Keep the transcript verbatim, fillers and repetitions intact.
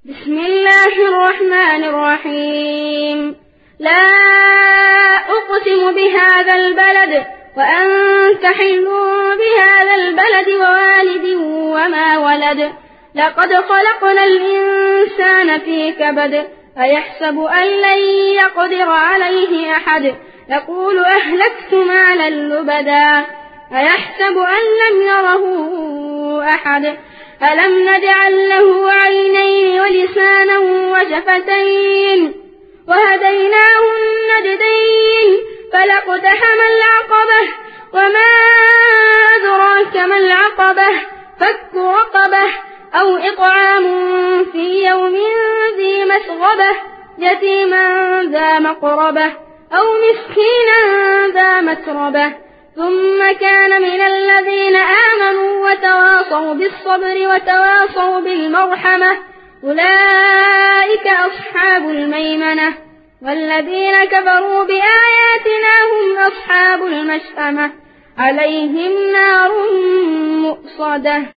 بسم الله الرحمن الرحيم. لا أقسم بهذا البلد وأنت حل بهذا البلد ووالد وما ولد. لقد خلقنا الإنسان في كبد. أيحسب أن لن يقدر عليه أحد. يقول أهلكت مالا لبدا. أيحسب أن لم يره أحد. ألم نجعل له عينين ولسانا وشفتين وهديناه النجدين فلاقتحم العقبة وما أدراك ما العقبة فك رقبة أو إطعام في يوم ذي مسغبة يتيما ذا مقربة أو مسكينا ذا متربة ثم كان من الذين آمنوا وتواصوا بالصبر وتواصوا بالمرحمة أولئك أصحاب الميمنة والذين كفروا بآياتنا هم أصحاب المشأمة عليهم نار مؤصدة.